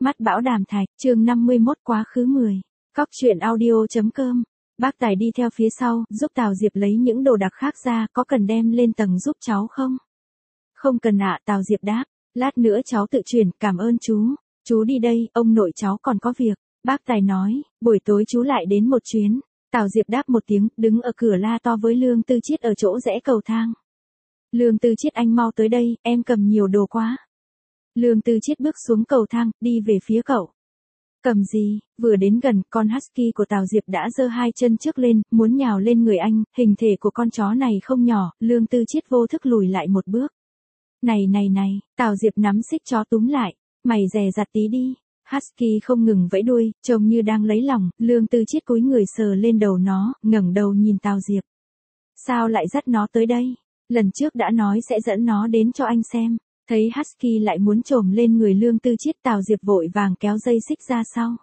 Mắt Bão Đàm Thạch, chương 51 quá khứ 10. Cóc truyện audio.com. Bác Tài đi theo phía sau, giúp Tào Diệp lấy những đồ đặc khác ra, có cần đem lên tầng giúp cháu không? Không cần ạ, Tào Diệp đáp. Lát nữa cháu tự chuyển, cảm ơn chú. Chú đi đây, ông nội cháu còn có việc. Bác Tài nói, buổi tối chú lại đến một chuyến. Tào Diệp đáp một tiếng, đứng ở cửa la to với Lương Tư Chiết ở chỗ rẽ cầu thang. Lương Tư Chiết, anh mau tới đây, em cầm nhiều đồ quá. Lương Tư Chiết bước xuống cầu thang, đi về phía cậu. Cầm gì? Vừa đến gần, con husky của Tào Diệp đã giơ hai chân trước lên, muốn nhào lên người anh, hình thể của con chó này không nhỏ, Lương Tư Chiết vô thức lùi lại một bước. Này, Tào Diệp nắm xích chó túm lại, mày dè dặt tí đi. Husky không ngừng vẫy đuôi, trông như đang lấy lòng, Lương Tư Chiết cúi người sờ lên đầu nó, ngẩng đầu nhìn Tào Diệp. Sao lại dắt nó tới đây? Lần trước đã nói sẽ dẫn nó đến cho anh xem. Thấy husky lại muốn chồm lên người Lương Tư Chiết, Tào Diệp vội vàng kéo dây xích ra sau.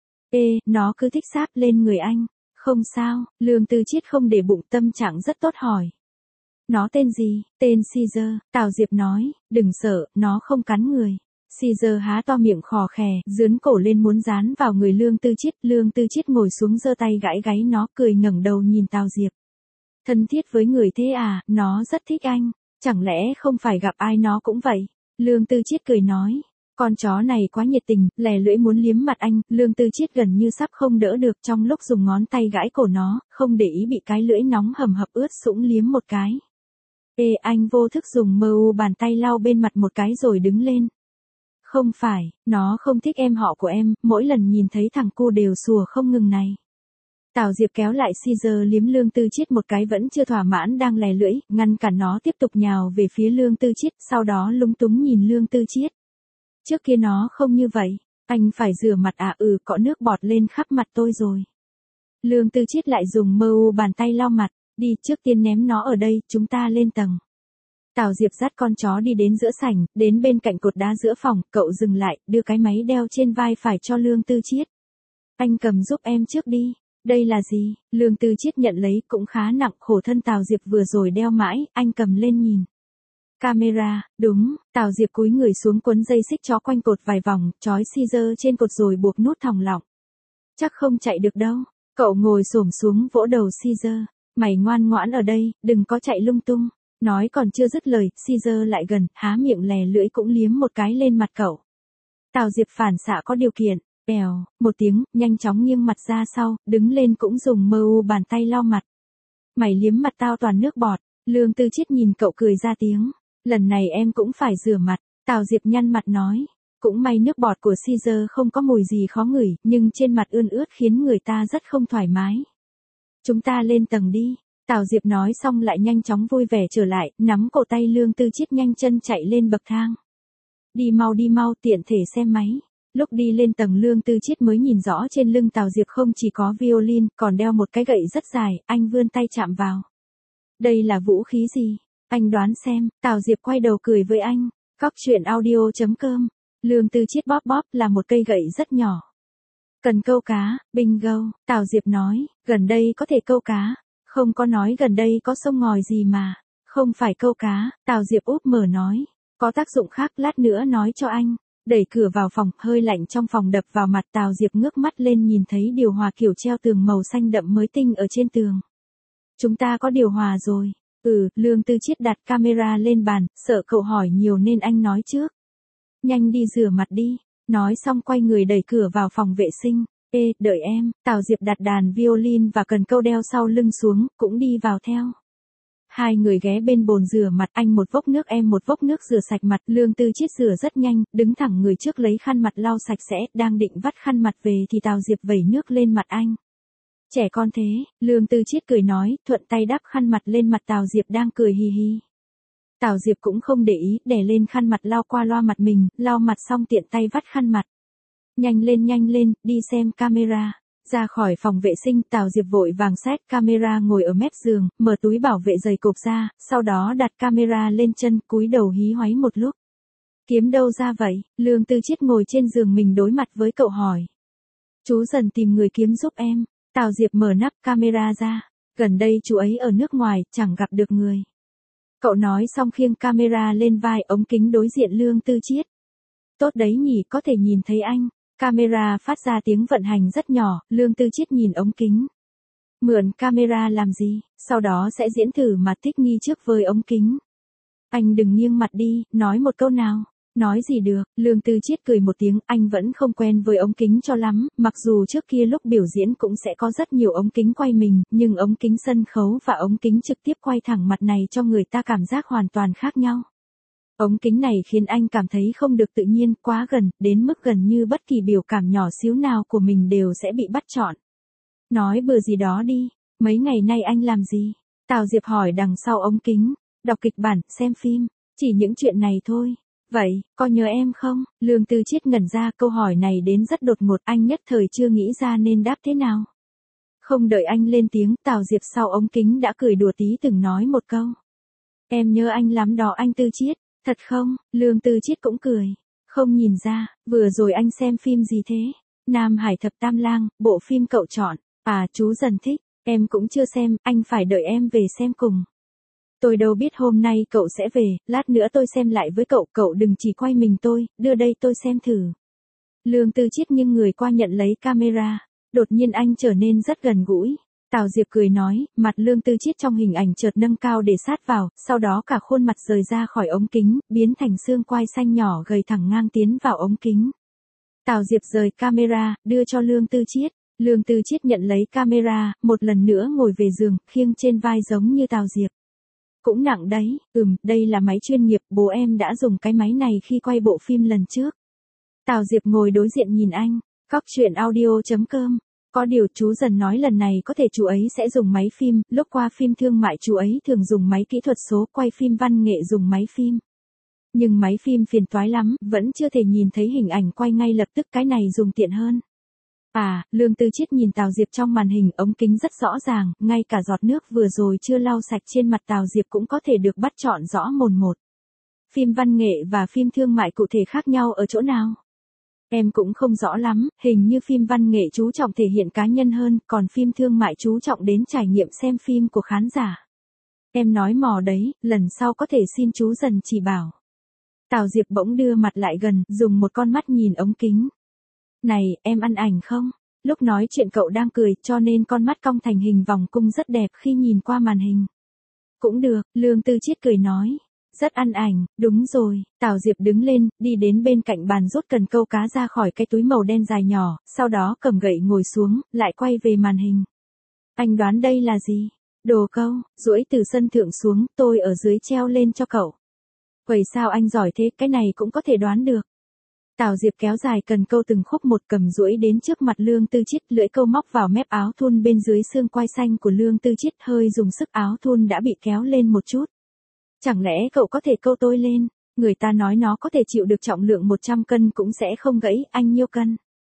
Nó cứ thích sáp lên người anh. Không sao, Lương Tư Chiết không để bụng, tâm trạng rất tốt hỏi. Nó tên gì? Tên Caesar, Tào Diệp nói, đừng sợ, nó không cắn người. Caesar há to miệng khò khè, dướn cổ lên muốn dán vào người Lương Tư Chiết. Lương Tư Chiết ngồi xuống giơ tay gãi gáy nó, cười ngẩng đầu nhìn Tào Diệp. Thân thiết với người thế à, nó rất thích anh. Chẳng lẽ không phải gặp ai nó cũng vậy? Lương Tư Chiết cười nói. Con chó này quá nhiệt tình, lè lưỡi muốn liếm mặt anh. Lương Tư Chiết gần như sắp không đỡ được trong lúc dùng ngón tay gãi cổ nó, không để ý bị cái lưỡi nóng hầm hập ướt sũng liếm một cái. Anh vô thức dùng bàn tay lau bên mặt một cái rồi đứng lên. Không phải, nó không thích em họ của em, mỗi lần nhìn thấy thằng cu đều sủa không ngừng này. Tào Diệp kéo lại Caesar liếm Lương Tư Chiết một cái, vẫn chưa thỏa mãn đang lè lưỡi, ngăn cản nó tiếp tục nhào về phía Lương Tư Chiết, sau đó lúng túng nhìn Lương Tư Chiết. Trước kia nó không như vậy, anh phải rửa mặt à? Cọ nước bọt lên khắp mặt tôi rồi. Lương Tư Chiết lại dùng bàn tay lau mặt, đi, trước tiên ném nó ở đây, chúng ta lên tầng. Tào Diệp dắt con chó đi đến giữa sảnh, đến bên cạnh cột đá giữa phòng, cậu dừng lại, đưa cái máy đeo trên vai phải cho Lương Tư Chiết. Anh cầm giúp em trước đi. Đây là gì? Lương Tư Chiết nhận lấy, cũng khá nặng, khổ thân Tào Diệp vừa rồi đeo mãi, anh cầm lên nhìn. Camera, đúng, Tào Diệp cúi người xuống quấn dây xích chó quanh cột vài vòng, trói Caesar trên cột rồi buộc nút thòng lọng. Chắc không chạy được đâu. Cậu ngồi xổm xuống vỗ đầu Caesar. Mày ngoan ngoãn ở đây, đừng có chạy lung tung. Nói còn chưa dứt lời, Caesar lại gần, há miệng lè lưỡi cũng liếm một cái lên mặt cậu. Tào Diệp phản xạ có điều kiện. Một tiếng, nhanh chóng nghiêng mặt ra sau, đứng lên cũng dùng bàn tay lau mặt. Mày liếm mặt tao toàn nước bọt. Lương Tư Chiết nhìn cậu cười ra tiếng. Lần này em cũng phải rửa mặt. Tào Diệp nhăn mặt nói. Cũng may nước bọt của Caesar không có mùi gì khó ngửi, nhưng trên mặt ươn ướt khiến người ta rất không thoải mái. Chúng ta lên tầng đi. Tào Diệp nói xong lại nhanh chóng vui vẻ trở lại, nắm cổ tay Lương Tư Chiết nhanh chân chạy lên bậc thang. Đi mau, tiện thể xem máy. Lúc đi lên tầng Lương Tư Chiết mới nhìn rõ trên lưng Tào Diệp không chỉ có violin, còn đeo một cái gậy rất dài, anh vươn tay chạm vào. Đây là vũ khí gì? Anh đoán xem. Tào Diệp quay đầu cười với anh. Cóc truyện audio.com. Lương Tư Chiết bóp là một cây gậy rất nhỏ. Cần câu cá, bingo, Tào Diệp nói, gần đây có thể câu cá. Không có nói gần đây có sông ngòi gì mà. Không phải câu cá, Tào Diệp úp mở nói. Có tác dụng khác, lát nữa nói cho anh. Đẩy cửa vào phòng, hơi lạnh trong phòng đập vào mặt, Tào Diệp ngước mắt lên nhìn thấy điều hòa kiểu treo tường màu xanh đậm mới tinh ở trên tường. Chúng ta có điều hòa rồi. Lương Tư Chiết đặt camera lên bàn, sợ cậu hỏi nhiều nên anh nói trước. Nhanh đi rửa mặt đi. Nói xong quay người đẩy cửa vào phòng vệ sinh. Đợi em. Tào Diệp đặt đàn violin và cần câu đeo sau lưng xuống, cũng đi vào theo. Hai người ghé bên bồn rửa mặt, anh một vốc nước em một vốc nước rửa sạch mặt. Lương Tư Chiết rửa rất nhanh, đứng thẳng người trước lấy khăn mặt lau sạch sẽ, đang định vắt khăn mặt về thì Tào Diệp vẩy nước lên mặt anh. Trẻ con thế, Lương Tư Chiết cười nói, thuận tay đắp khăn mặt lên mặt Tào Diệp đang cười hì hì. Tào Diệp cũng không để ý, đè lên khăn mặt lau qua loa mặt mình, lau mặt xong tiện tay vắt khăn mặt. Nhanh lên, đi xem camera. Ra khỏi phòng vệ sinh, Tào Diệp vội vàng xách camera ngồi ở mép giường, mở túi bảo vệ giày cộp ra, sau đó đặt camera lên chân, cúi đầu hí hoáy một lúc. Kiếm đâu ra vậy? Lương Tư Chiết ngồi trên giường mình đối mặt với cậu hỏi. Chú dần tìm người kiếm giúp em. Tào Diệp mở nắp camera ra. Gần đây chú ấy ở nước ngoài, chẳng gặp được người. Cậu nói xong khiêng camera lên vai, ống kính đối diện Lương Tư Chiết. Tốt đấy nhỉ, có thể nhìn thấy anh. Camera phát ra tiếng vận hành rất nhỏ, Lương Tư Chiết nhìn ống kính. Mượn camera làm gì, sau đó sẽ diễn thử mặt thích nghi trước với ống kính. Anh đừng nghiêng mặt đi, nói một câu nào. Nói gì được, Lương Tư Chiết cười một tiếng, anh vẫn không quen với ống kính cho lắm, mặc dù trước kia lúc biểu diễn cũng sẽ có rất nhiều ống kính quay mình, nhưng ống kính sân khấu và ống kính trực tiếp quay thẳng mặt này cho người ta cảm giác hoàn toàn khác nhau. Ống kính này khiến anh cảm thấy không được tự nhiên, quá gần, đến mức gần như bất kỳ biểu cảm nhỏ xíu nào của mình đều sẽ bị bắt chọn. Nói bừa gì đó đi, mấy ngày nay anh làm gì? Tào Diệp hỏi đằng sau ống kính. Đọc kịch bản, xem phim, chỉ những chuyện này thôi. Vậy, có nhớ em không? Lương Tư Chiết ngẩn ra, câu hỏi này đến rất đột ngột, anh nhất thời chưa nghĩ ra nên đáp thế nào. Không đợi anh lên tiếng, Tào Diệp sau ống kính đã cười đùa tí từng nói một câu. Em nhớ anh lắm đó anh Tư Chiết, thật không? Lương Tư Chiết cũng cười. Không nhìn ra, vừa rồi anh xem phim gì thế? Nam Hải Thập Tam Lang, bộ phim cậu chọn. À, chú dần thích, em cũng chưa xem, anh phải đợi em về xem cùng. Tôi đâu biết hôm nay cậu sẽ về, lát nữa tôi xem lại với cậu, cậu đừng chỉ quay mình tôi, đưa đây tôi xem thử. Lương Tư Chiết nghiêng người qua nhận lấy camera, đột nhiên anh trở nên rất gần gũi. Tào Diệp cười nói, mặt Lương Tư Chiết trong hình ảnh chợt nâng cao để sát vào, sau đó cả khuôn mặt rời ra khỏi ống kính, biến thành xương quai xanh nhỏ gầy thẳng ngang tiến vào ống kính. Tào Diệp rời camera, đưa cho Lương Tư Chiết. Lương Tư Chiết nhận lấy camera, một lần nữa ngồi về giường, khiêng trên vai giống như Tào Diệp. Cũng nặng đấy, đây là máy chuyên nghiệp, bố em đã dùng cái máy này khi quay bộ phim lần trước. Tào Diệp ngồi đối diện nhìn anh, Cóc truyện audio.com. Có điều chú dần nói lần này có thể chú ấy sẽ dùng máy phim, lúc qua phim thương mại chú ấy thường dùng máy kỹ thuật số, quay phim văn nghệ dùng máy phim. Nhưng máy phim phiền toái lắm, vẫn chưa thể nhìn thấy hình ảnh quay ngay lập tức, cái này dùng tiện hơn. À, Lương Tư Chiết nhìn Tào Diệp trong màn hình ống kính rất rõ ràng, ngay cả giọt nước vừa rồi chưa lau sạch trên mặt Tào Diệp cũng có thể được bắt chọn rõ mồn một. Phim văn nghệ và phim thương mại cụ thể khác nhau ở chỗ nào? Em cũng không rõ lắm, hình như phim văn nghệ chú trọng thể hiện cá nhân hơn, còn phim thương mại chú trọng đến trải nghiệm xem phim của khán giả. Em nói mò đấy, lần sau có thể xin chú dần chỉ bảo. Tào Diệp bỗng đưa mặt lại gần, dùng một con mắt nhìn ống kính. Này, em ăn ảnh không? Lúc nói chuyện cậu đang cười, cho nên con mắt cong thành hình vòng cung rất đẹp khi nhìn qua màn hình. Cũng được, Lương Tư Chiết cười nói. Rất ăn ảnh, đúng rồi. Tào Diệp đứng lên, đi đến bên cạnh bàn rút cần câu cá ra khỏi cái túi màu đen dài nhỏ, sau đó cầm gậy ngồi xuống, lại quay về màn hình. Anh đoán đây là gì? Đồ câu, duỗi từ sân thượng xuống, tôi ở dưới treo lên cho cậu. Vậy sao anh giỏi thế, cái này cũng có thể đoán được. Tào Diệp kéo dài cần câu từng khúc một, cầm duỗi đến trước mặt Lương Tư Chiết, lưỡi câu móc vào mép áo thun bên dưới xương quai xanh của Lương Tư Chiết, hơi dùng sức áo thun đã bị kéo lên một chút. Chẳng lẽ cậu có thể câu tôi lên? Người ta nói nó có thể chịu được trọng lượng 100 cân cũng sẽ không gãy, anh nhiêu cân?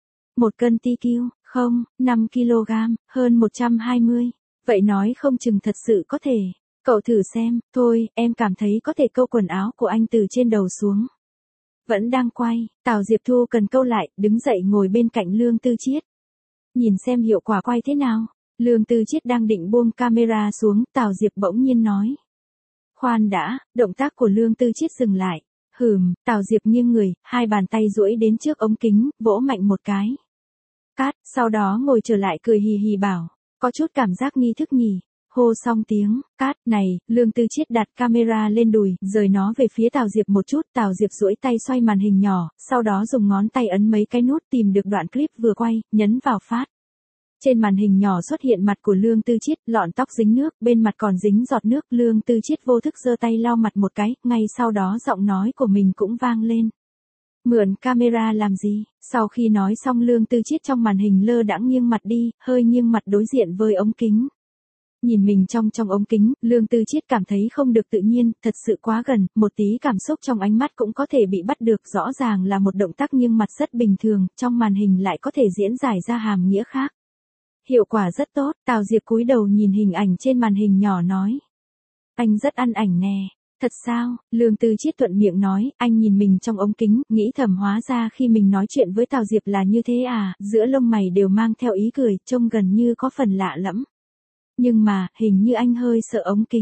1 cân TQ, không, 5 kg, hơn 120. Vậy nói không chừng thật sự có thể. Cậu thử xem, thôi, em cảm thấy có thể câu quần áo của anh từ trên đầu xuống. Vẫn đang quay, Tào Diệp thu cần câu lại, đứng dậy ngồi bên cạnh Lương Tư Chiết. Nhìn xem hiệu quả quay thế nào. Lương Tư Chiết đang định buông camera xuống, Tào Diệp bỗng nhiên nói. Khoan đã, động tác của Lương Tư Chiết dừng lại. Tào Diệp nghiêng người, hai bàn tay duỗi đến trước ống kính, vỗ mạnh một cái. Cát, sau đó ngồi trở lại cười hì hì bảo, có chút cảm giác nghi thức nhỉ. Hô xong tiếng, cát, này, Lương Tư Chiết đặt camera lên đùi, rời nó về phía Tào Diệp một chút, Tào Diệp duỗi tay xoay màn hình nhỏ, sau đó dùng ngón tay ấn mấy cái nút tìm được đoạn clip vừa quay, nhấn vào phát. Trên màn hình nhỏ xuất hiện mặt của Lương Tư Chiết, lọn tóc dính nước, bên mặt còn dính giọt nước, Lương Tư Chiết vô thức giơ tay lau mặt một cái, ngay sau đó giọng nói của mình cũng vang lên. Mượn camera làm gì? Sau khi nói xong Lương Tư Chiết trong màn hình lơ đãng nghiêng mặt đi, hơi nghiêng mặt đối diện với ống kính. Nhìn mình trong ống kính, Lương Tư Chiết cảm thấy không được tự nhiên, thật sự quá gần, một tí cảm xúc trong ánh mắt cũng có thể bị bắt được, rõ ràng là một động tác nghiêng mặt rất bình thường, trong màn hình lại có thể diễn giải ra hàm nghĩa khác. Hiệu quả rất tốt, Tào Diệp cúi đầu nhìn hình ảnh trên màn hình nhỏ nói. Anh rất ăn ảnh nè. Thật sao? Lương Tư Chiết thuận miệng nói, anh nhìn mình trong ống kính, nghĩ thầm hóa ra khi mình nói chuyện với Tào Diệp là như thế à, giữa lông mày đều mang theo ý cười, trông gần như có phần lạ lẫm. Nhưng mà, hình như anh hơi sợ ống kính.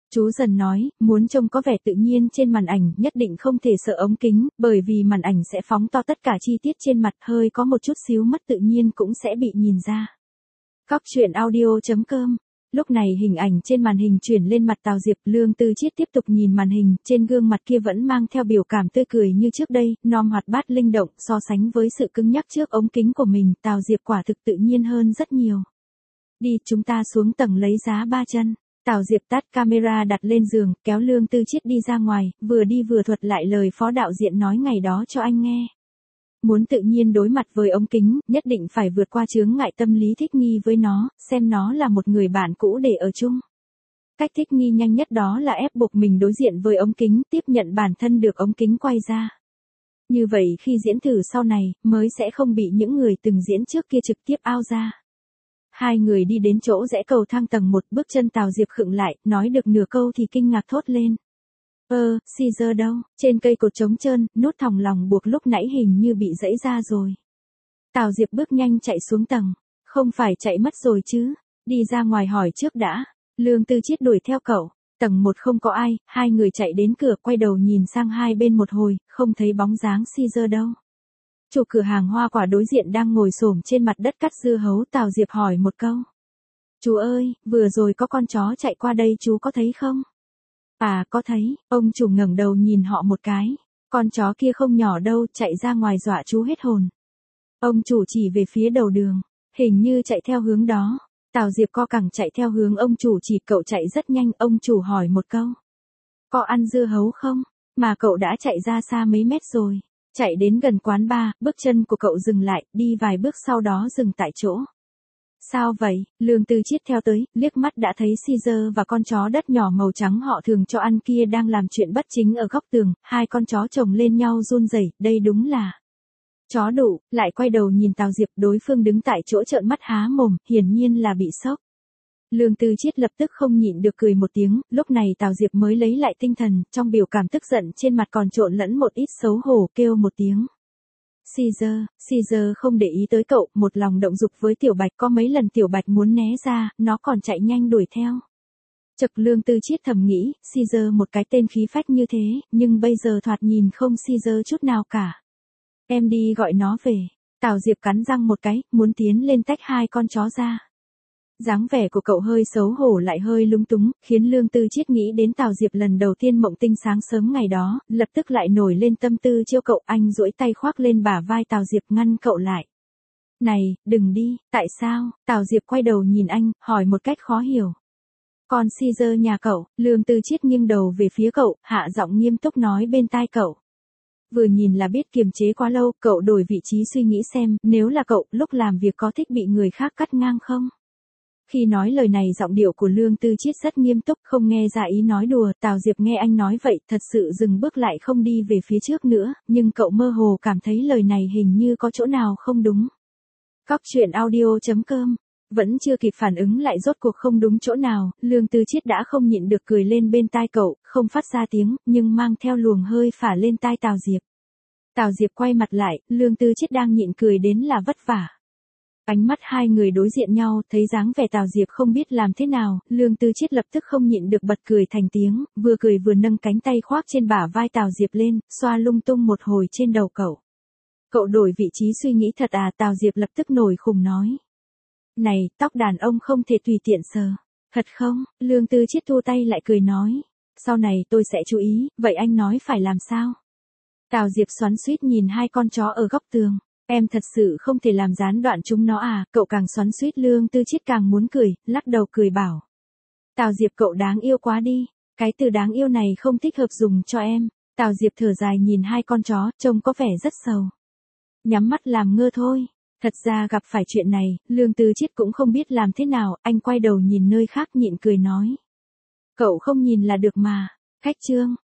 Chú dần nói, muốn trông có vẻ tự nhiên trên màn ảnh, nhất định không thể sợ ống kính, bởi vì màn ảnh sẽ phóng to tất cả chi tiết trên mặt, hơi có một chút xíu mất tự nhiên cũng sẽ bị nhìn ra. Cóc truyện audio.com. Lúc này hình ảnh trên màn hình chuyển lên mặt Tào Diệp, Lương Tư Chiết tiếp tục nhìn màn hình, trên gương mặt kia vẫn mang theo biểu cảm tươi cười như trước đây, non hoạt bát linh động, so sánh với sự cứng nhắc trước ống kính của mình, Tào Diệp quả thực tự nhiên hơn rất nhiều. Đi, chúng ta xuống tầng lấy giá ba chân. Tào Diệp tắt camera đặt lên giường, kéo Lương Tư Chiết đi ra ngoài, vừa đi vừa thuật lại lời phó đạo diễn nói ngày đó cho anh nghe. Muốn tự nhiên đối mặt với ống kính, nhất định phải vượt qua chướng ngại tâm lý thích nghi với nó, xem nó là một người bạn cũ để ở chung. Cách thích nghi nhanh nhất đó là ép buộc mình đối diện với ống kính, tiếp nhận bản thân được ống kính quay ra. Như vậy khi diễn thử sau này, mới sẽ không bị những người từng diễn trước kia trực tiếp ao ra. Hai người đi đến chỗ rẽ cầu thang tầng 1, bước chân Tào Diệp khựng lại, nói được nửa câu thì kinh ngạc thốt lên. Caesar đâu? Trên cây cột trống trơn, nút thòng lòng buộc lúc nãy hình như bị giãy ra rồi. Tào Diệp bước nhanh chạy xuống tầng. Không phải chạy mất rồi chứ? Đi ra ngoài hỏi trước đã. Lương Tư Chiết đuổi theo cậu. Tầng 1 không có ai, hai người chạy đến cửa quay đầu nhìn sang hai bên một hồi, không thấy bóng dáng Caesar đâu. Chủ cửa hàng hoa quả đối diện đang ngồi xổm trên mặt đất cắt dưa hấu. Tào Diệp hỏi một câu. Chú ơi, vừa rồi có con chó chạy qua đây chú có thấy không? À, có thấy. Ông chủ ngẩng đầu nhìn họ một cái. Con chó kia không nhỏ đâu, chạy ra ngoài dọa chú hết hồn. Ông chủ chỉ về phía đầu đường, hình như chạy theo hướng đó. Tào Diệp co cẳng chạy theo hướng ông chủ chỉ, cậu chạy rất nhanh. Ông chủ hỏi một câu. Có ăn dưa hấu không? Mà cậu đã chạy ra xa mấy mét rồi. Chạy đến gần quán bar, bước chân của cậu dừng lại, đi vài bước sau đó dừng tại chỗ. Sao vậy? Lương Tư Chiết theo tới, liếc mắt đã thấy Caesar và con chó đất nhỏ màu trắng họ thường cho ăn kia đang làm chuyện bất chính ở góc tường, hai con chó chồng lên nhau run rẩy, đây đúng là chó đụ, lại quay đầu nhìn Tào Diệp, đối phương đứng tại chỗ trợn mắt há mồm, hiển nhiên là bị sốc. Lương Tư Chiết lập tức không nhịn được cười một tiếng, lúc này Tào Diệp mới lấy lại tinh thần, trong biểu cảm tức giận trên mặt còn trộn lẫn một ít xấu hổ, kêu một tiếng. Caesar không để ý tới cậu, một lòng động dục với Tiểu Bạch, có mấy lần Tiểu Bạch muốn né ra, nó còn chạy nhanh đuổi theo. Chật, Lương Tư Chiết thầm nghĩ, Caesar một cái tên khí phách như thế, nhưng bây giờ thoạt nhìn không Caesar chút nào cả. Em đi gọi nó về. Tào Diệp cắn răng một cái, muốn tiến lên tách hai con chó ra. Dáng vẻ của cậu hơi xấu hổ lại hơi lung túng, khiến Lương Tư Chiết nghĩ đến Tào Diệp lần đầu tiên mộng tinh sáng sớm ngày đó, lập tức lại nổi lên tâm tư trêu cậu. Anh duỗi tay khoác lên bả vai Tào Diệp ngăn cậu lại. Này, đừng đi, tại sao? Tào Diệp quay đầu nhìn anh, hỏi một cách khó hiểu. Con Caesar nhà cậu. Lương Tư Chiết nghiêng đầu về phía cậu, hạ giọng nghiêm túc nói bên tai cậu. Vừa nhìn là biết kiềm chế quá lâu, cậu đổi vị trí suy nghĩ xem, nếu là cậu, lúc làm việc có thích bị người khác cắt ngang không? Khi nói lời này giọng điệu của Lương Tư Chiết rất nghiêm túc, không nghe ra ý nói đùa. Tào Diệp nghe anh nói vậy, thật sự dừng bước lại không đi về phía trước nữa, nhưng cậu mơ hồ cảm thấy lời này hình như có chỗ nào không đúng. Cóc truyện audio.com. Vẫn chưa kịp phản ứng lại rốt cuộc không đúng chỗ nào, Lương Tư Chiết đã không nhịn được cười lên bên tai cậu, không phát ra tiếng, nhưng mang theo luồng hơi phả lên tai Tào Diệp. Tào Diệp quay mặt lại, Lương Tư Chiết đang nhịn cười đến là vất vả. Ánh mắt hai người đối diện nhau, thấy dáng vẻ Tào Diệp không biết làm thế nào, Lương Tư Chiết lập tức không nhịn được bật cười thành tiếng, vừa cười vừa nâng cánh tay khoác trên bả vai Tào Diệp lên, xoa lung tung một hồi trên đầu cậu. Cậu đổi vị trí suy nghĩ thật à? Tào Diệp lập tức nổi khùng nói. Này, tóc đàn ông không thể tùy tiện sờ. Thật không? Lương Tư Chiết thu tay lại cười nói. Sau này tôi sẽ chú ý, vậy anh nói phải làm sao? Tào Diệp xoắn xuýt nhìn hai con chó ở góc tường. Em thật sự không thể làm gián đoạn chúng nó à? Cậu càng xoắn xuýt Lương Tư Chiết càng muốn cười, lắc đầu cười bảo. Tào Diệp cậu đáng yêu quá đi. Cái từ đáng yêu này không thích hợp dùng cho em. Tào Diệp thở dài nhìn hai con chó, trông có vẻ rất sầu. Nhắm mắt làm ngơ thôi. Thật ra gặp phải chuyện này, Lương Tư Chiết cũng không biết làm thế nào, anh quay đầu nhìn nơi khác nhịn cười nói. Cậu không nhìn là được mà. Khách trương,